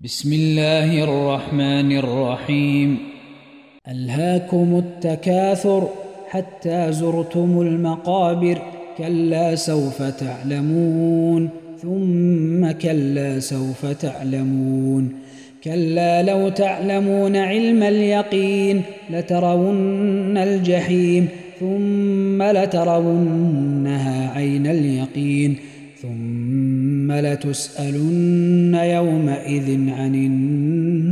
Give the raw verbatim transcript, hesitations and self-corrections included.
بسم الله الرحمن الرحيم. ألهاكم التكاثر حتى زرتم المقابر، كلا سوف تعلمون ثم كلا سوف تعلمون، كلا لو تعلمون علم اليقين لترون الجحيم ثم لترونها عين اليقين ثم لتسألن يومئذ عن النعيم.